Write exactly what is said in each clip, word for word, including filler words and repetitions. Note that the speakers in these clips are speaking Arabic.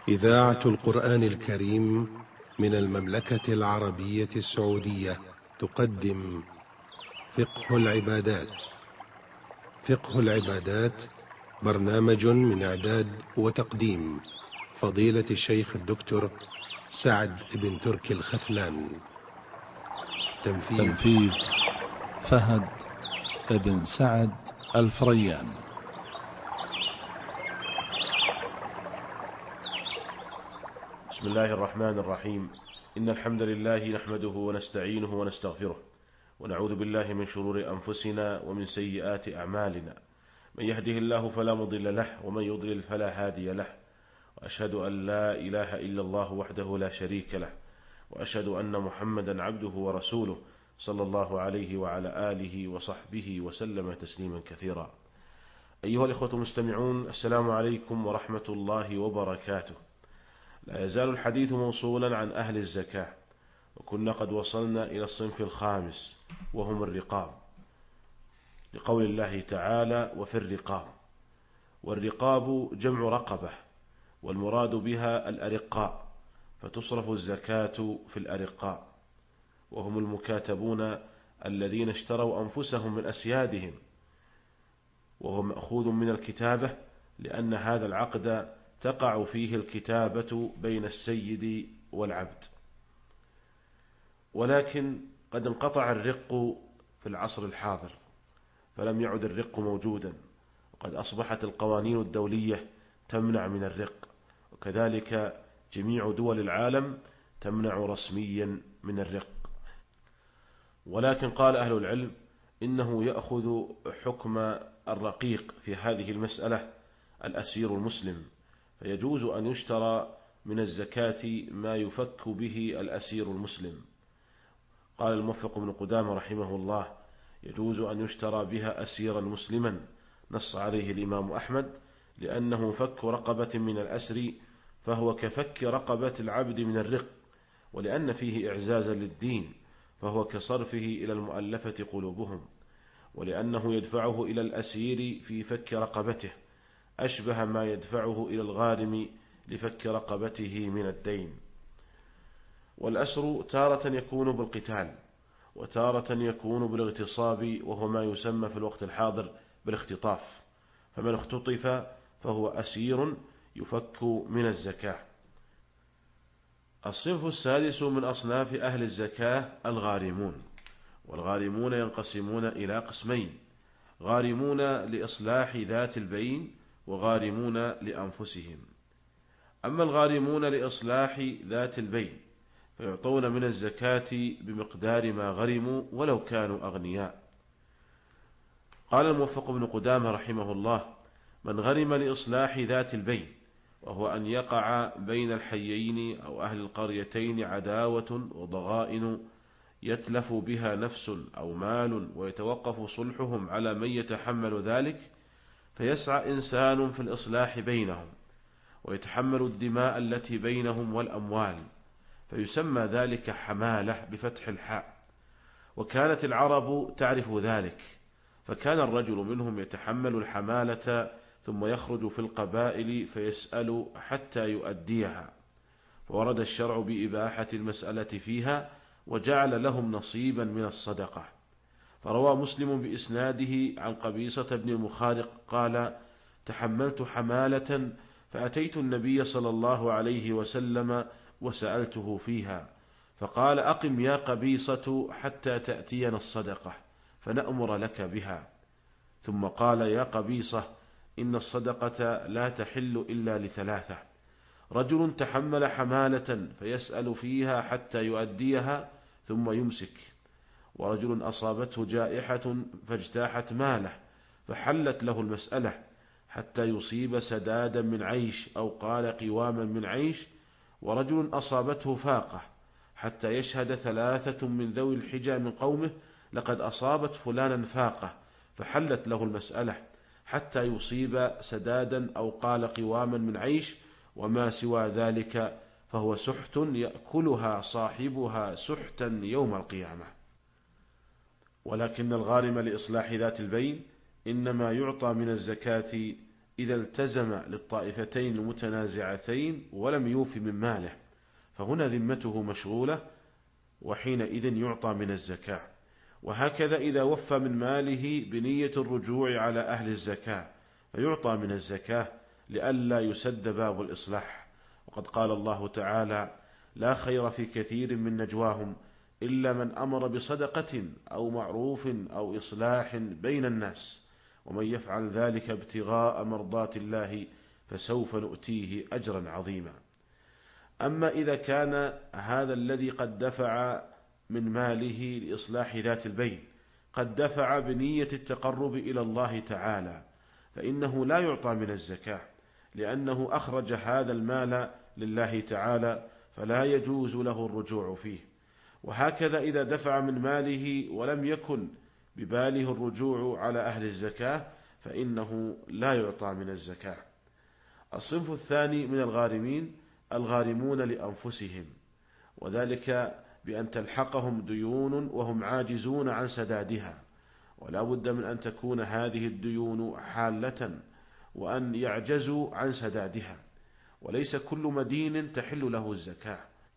إذاعة القرآن الكريم من المملكة العربية السعودية تقدم فقه العبادات. فقه العبادات برنامج من إعداد وتقديم فضيلة الشيخ الدكتور سعد بن تركي الخثلان. تنفيذ, تنفيذ فهد بن سعد الفريان. بسم الله الرحمن الرحيم. إن الحمد لله نحمده ونستعينه ونستغفره، ونعوذ بالله من شرور أنفسنا ومن سيئات أعمالنا. من يهده الله فلا مضل له، ومن يضلل فلا هادي له. وأشهد أن لا إله إلا الله وحده لا شريك له، وأشهد أن محمدا عبده ورسوله صلى الله عليه وعلى آله وصحبه وسلم تسليما كثيرا. أيها الإخوة المستمعون، السلام عليكم ورحمة الله وبركاته. لا يزال الحديث موصولا عن أهل الزكاة، وكنا قد وصلنا إلى الصنف الخامس وهم الرقاب، لقول الله تعالى: وفي الرقاب. والرقاب جمع رقبة، والمراد بها الأرقاء، فتصرف الزكاة في الأرقاء، وهم المكاتبون الذين اشتروا أنفسهم من أسيادهم، وهو مأخوذ من الكتابة، لأن هذا العقد تقع فيه الكتابة بين السيد والعبد. ولكن قد انقطع الرق في العصر الحاضر، فلم يعد الرق موجودا، وقد أصبحت القوانين الدولية تمنع من الرق، وكذلك جميع دول العالم تمنع رسميا من الرق. ولكن قال أهل العلم إنه يأخذ حكم الرقيق في هذه المسألة الأسير المسلم، فيجوز أن يشترى من الزكاة ما يفك به الأسير المسلم. قال الموفق بن قدامة رحمه الله: يجوز أن يشترى بها أسيرا مسلما، نص عليه الإمام أحمد، لأنه فك رقبة من الأسر فهو كفك رقبة العبد من الرق، ولأن فيه إعزازا للدين فهو كصرفه إلى المؤلفة قلوبهم، ولأنه يدفعه إلى الأسير في فك رقبته أشبه ما يدفعه إلى الغارم لفك رقبته من الدين. والأسر تارة يكون بالقتال، وتارة يكون بالاغتصاب، وهو ما يسمى في الوقت الحاضر بالاختطاف، فمن اختطف فهو أسير يفك من الزكاة. الصنف السادس من أصناف أهل الزكاة الغارمون. والغارمون ينقسمون إلى قسمين: غارمون لإصلاح ذات البين، وغارمون لأنفسهم. أما الغارمون لإصلاح ذات البين فيعطون من الزكاة بمقدار ما غرموا ولو كانوا أغنياء. قال الموفق بن قدامة رحمه الله: من غرم لإصلاح ذات البين، وهو أن يقع بين الحيين أو أهل القريتين عداوة وضغائن يتلف بها نفس أو مال، ويتوقف صلحهم على من يتحمل ذلك، فيسعى إنسان في الإصلاح بينهم ويتحمل الدماء التي بينهم والأموال، فيسمى ذلك حمالة بفتح الحاء. وكانت العرب تعرف ذلك، فكان الرجل منهم يتحمل الحمالة ثم يخرج في القبائل فيسأل حتى يؤديها، فورد الشرع بإباحة المسألة فيها، وجعل لهم نصيبا من الصدقة. فروى مسلم بإسناده عن قبيصة بن المخارق قال: تحملت حمالة فأتيت النبي صلى الله عليه وسلم وسألته فيها، فقال: أقم يا قبيصة حتى تأتينا الصدقة فنأمر لك بها. ثم قال: يا قبيصة، إن الصدقة لا تحل إلا لثلاثة: رجل تحمل حمالة فيسأل فيها حتى يؤديها ثم يمسك، ورجل أصابته جائحة فاجتاحت ماله فحلت له المسألة حتى يصيب سدادا من عيش أو قال قواما من عيش، ورجل أصابته فاقة حتى يشهد ثلاثة من ذوي الحجى من قومه: لقد أصابت فلانا فاقة، فحلت له المسألة حتى يصيب سدادا أو قال قواما من عيش، وما سوى ذلك فهو سحت يأكلها صاحبها سحتا يوم القيامة. ولكن الغارم لإصلاح ذات البين إنما يعطى من الزكاة إذا التزم للطائفتين المتنازعتين ولم يوف من ماله، فهنا ذمته مشغولة وحينئذ يعطى من الزكاة. وهكذا إذا وفى من ماله بنية الرجوع على أهل الزكاة فيعطى من الزكاة لئلا يسد باب الإصلاح. وقد قال الله تعالى: لا خير في كثير من نجواهم إلا من أمر بصدقة أو معروف أو إصلاح بين الناس ومن يفعل ذلك ابتغاء مرضات الله فسوف نؤتيه أجرا عظيما. أما إذا كان هذا الذي قد دفع من ماله لإصلاح ذات البين قد دفع بنية التقرب إلى الله تعالى فإنه لا يعطى من الزكاة، لأنه أخرج هذا المال لله تعالى فلا يجوز له الرجوع فيه. وهكذا إذا دفع من ماله ولم يكن بباله الرجوع على أهل الزكاة فإنه لا يعطى من الزكاة. الصنف الثاني من الغارمين الغارمون لأنفسهم، وذلك بأن تلحقهم ديون وهم عاجزون عن سدادها، ولا بد من أن تكون هذه الديون حالة وأن يعجزوا عن سدادها، وليس كل مدين تحل له الزكاة.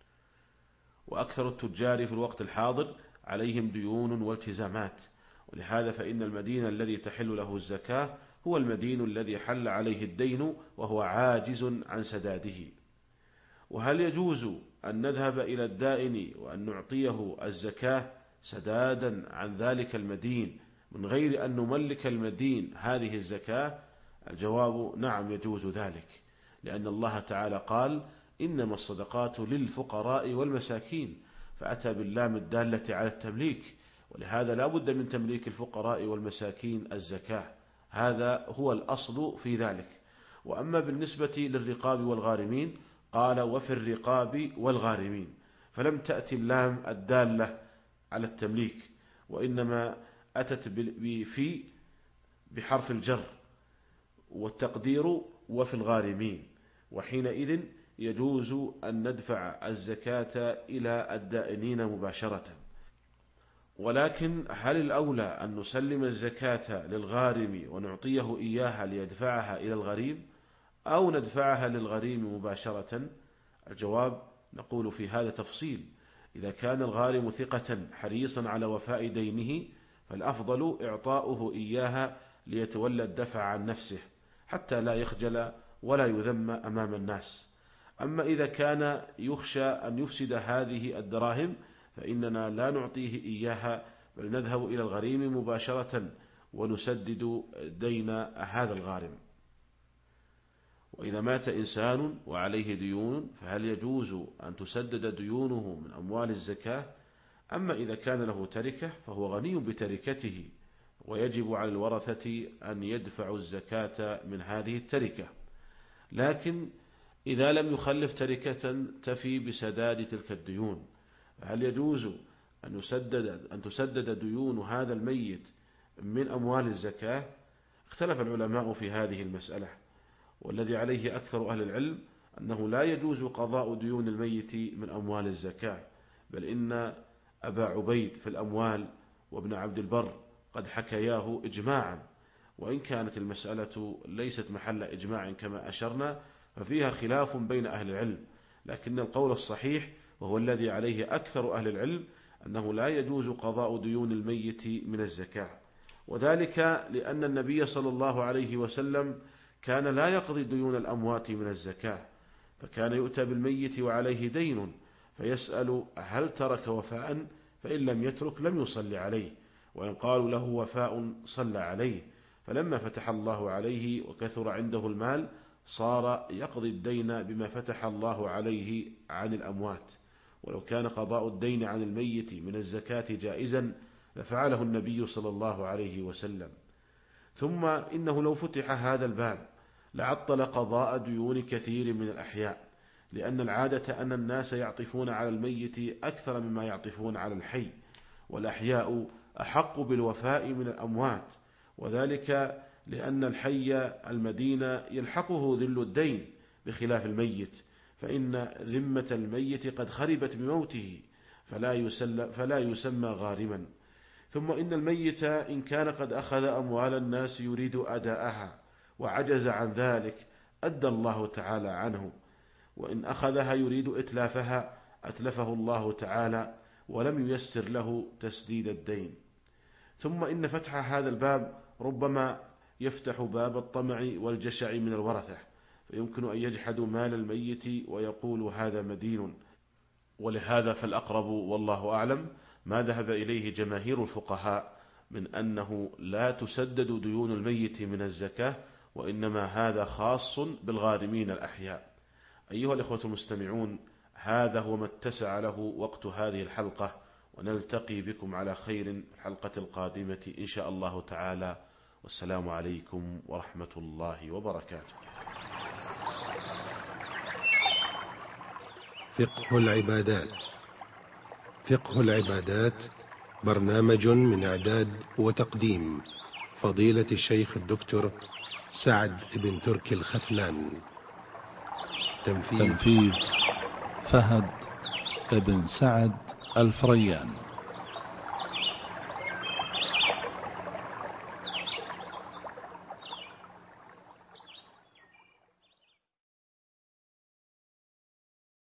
وأكثر التجار في الوقت الحاضر عليهم ديون والتزامات، ولهذا فإن المدين الذي تحل له الزكاة هو المدين الذي حل عليه الدين وهو عاجز عن سداده. وهل يجوز أن نذهب إلى الدائن وأن نعطيه الزكاة سدادا عن ذلك المدين من غير أن نملك المدين هذه الزكاة؟ الجواب نعم يجوز ذلك، لأن الله تعالى قال: إنما الصدقات للفقراء والمساكين، فأتى باللام الدالة على التمليك، ولهذا لا بد من تمليك الفقراء والمساكين الزكاة، هذا هو الأصل في ذلك. وأما بالنسبة للرقاب والغارمين قال: وفي الرقاب والغارمين، فلم تأتي اللام الدالة على التمليك، وإنما أتت في بحرف الجر والتقدير وفي الغارمين، وحينئذ يجوز أن ندفع الزكاة إلى الدائنين مباشرة. ولكن هل الأولى أن نسلم الزكاة للغارم ونعطيه إياها ليدفعها إلى الغريم، أو ندفعها للغريم مباشرة؟ الجواب نقول في هذا تفصيل. إذا كان الغارم ثقة حريصا على وفاء دينه فالأفضل إعطاؤه إياها ليتولى الدفع عن نفسه حتى لا يخجل ولا يذم أمام الناس. أما إذا كان يخشى أن يفسد هذه الدراهم فإننا لا نعطيه إياها، بل نذهب إلى الغريم مباشرة ونسدد دين هذا الغارم. وإذا مات إنسان وعليه ديون فهل يجوز أن تسدد ديونه من أموال الزكاة؟ أما إذا كان له تركة فهو غني بتركته، ويجب على الورثة أن يدفعوا الزكاة من هذه التركة. لكن إذا لم يخلف تركة تفي بسداد تلك الديون، فهل يجوز أن يسدد أن تسدد ديون هذا الميت من أموال الزكاة؟ اختلف العلماء في هذه المسألة، والذي عليه أكثر أهل العلم أنه لا يجوز قضاء ديون الميت من أموال الزكاة، بل إن أبا عبيد في الأموال وابن عبد البر قد حكياه إجماعا، وإن كانت المسألة ليست محل إجماع كما أشرنا ففيها خلاف بين أهل العلم، لكن القول الصحيح وهو الذي عليه أكثر أهل العلم أنه لا يجوز قضاء ديون الميت من الزكاة، وذلك لأن النبي صلى الله عليه وسلم كان لا يقضي ديون الأموات من الزكاة، فكان يؤتى بالميت وعليه دين فيسأل هل ترك وفاء، فإن لم يترك لم يصلي عليه، وإن قالوا له وفاء صلى عليه. فلما فتح الله عليه وكثر عنده المال صار يقضي الدين بما فتح الله عليه عن الأموات، ولو كان قضاء الدين عن الميت من الزكاة جائزا لفعله النبي صلى الله عليه وسلم. ثم إنه لو فتح هذا الباب لعطل قضاء ديون كثير من الأحياء، لأن العادة أن الناس يعطفون على الميت أكثر مما يعطفون على الحي، والأحياء أحق بالوفاء من الأموات، وذلك لأن الحي المدينة يلحقه ذل الدين بخلاف الميت، فإن ذمة الميت قد خربت بموته فلا يسمى, فلا يسمى غارما. ثم إن الميت إن كان قد أخذ أموال الناس يريد أداءها وعجز عن ذلك أدى الله تعالى عنه، وإن أخذها يريد إتلافها أتلفه الله تعالى ولم ييسر له تسديد الدين. ثم إن فتح هذا الباب ربما يفتح باب الطمع والجشع من الورثة، فيمكن أن يجحدوا مال الميت ويقول هذا مدين. ولهذا فالأقرب والله أعلم ما ذهب إليه جماهير الفقهاء من أنه لا تسدد ديون الميت من الزكاة، وإنما هذا خاص بالغارمين الأحياء. أيها الإخوة المستمعون، هذا هو ما اتسع له وقت هذه الحلقة، ونلتقي بكم على خير الحلقة القادمة إن شاء الله تعالى، والسلام عليكم ورحمة الله وبركاته. فقه العبادات. فقه العبادات برنامج من إعداد وتقديم فضيلة الشيخ الدكتور سعد بن تركي الخثلان. تنفيذ, تنفيذ فهد بن سعد الفريان.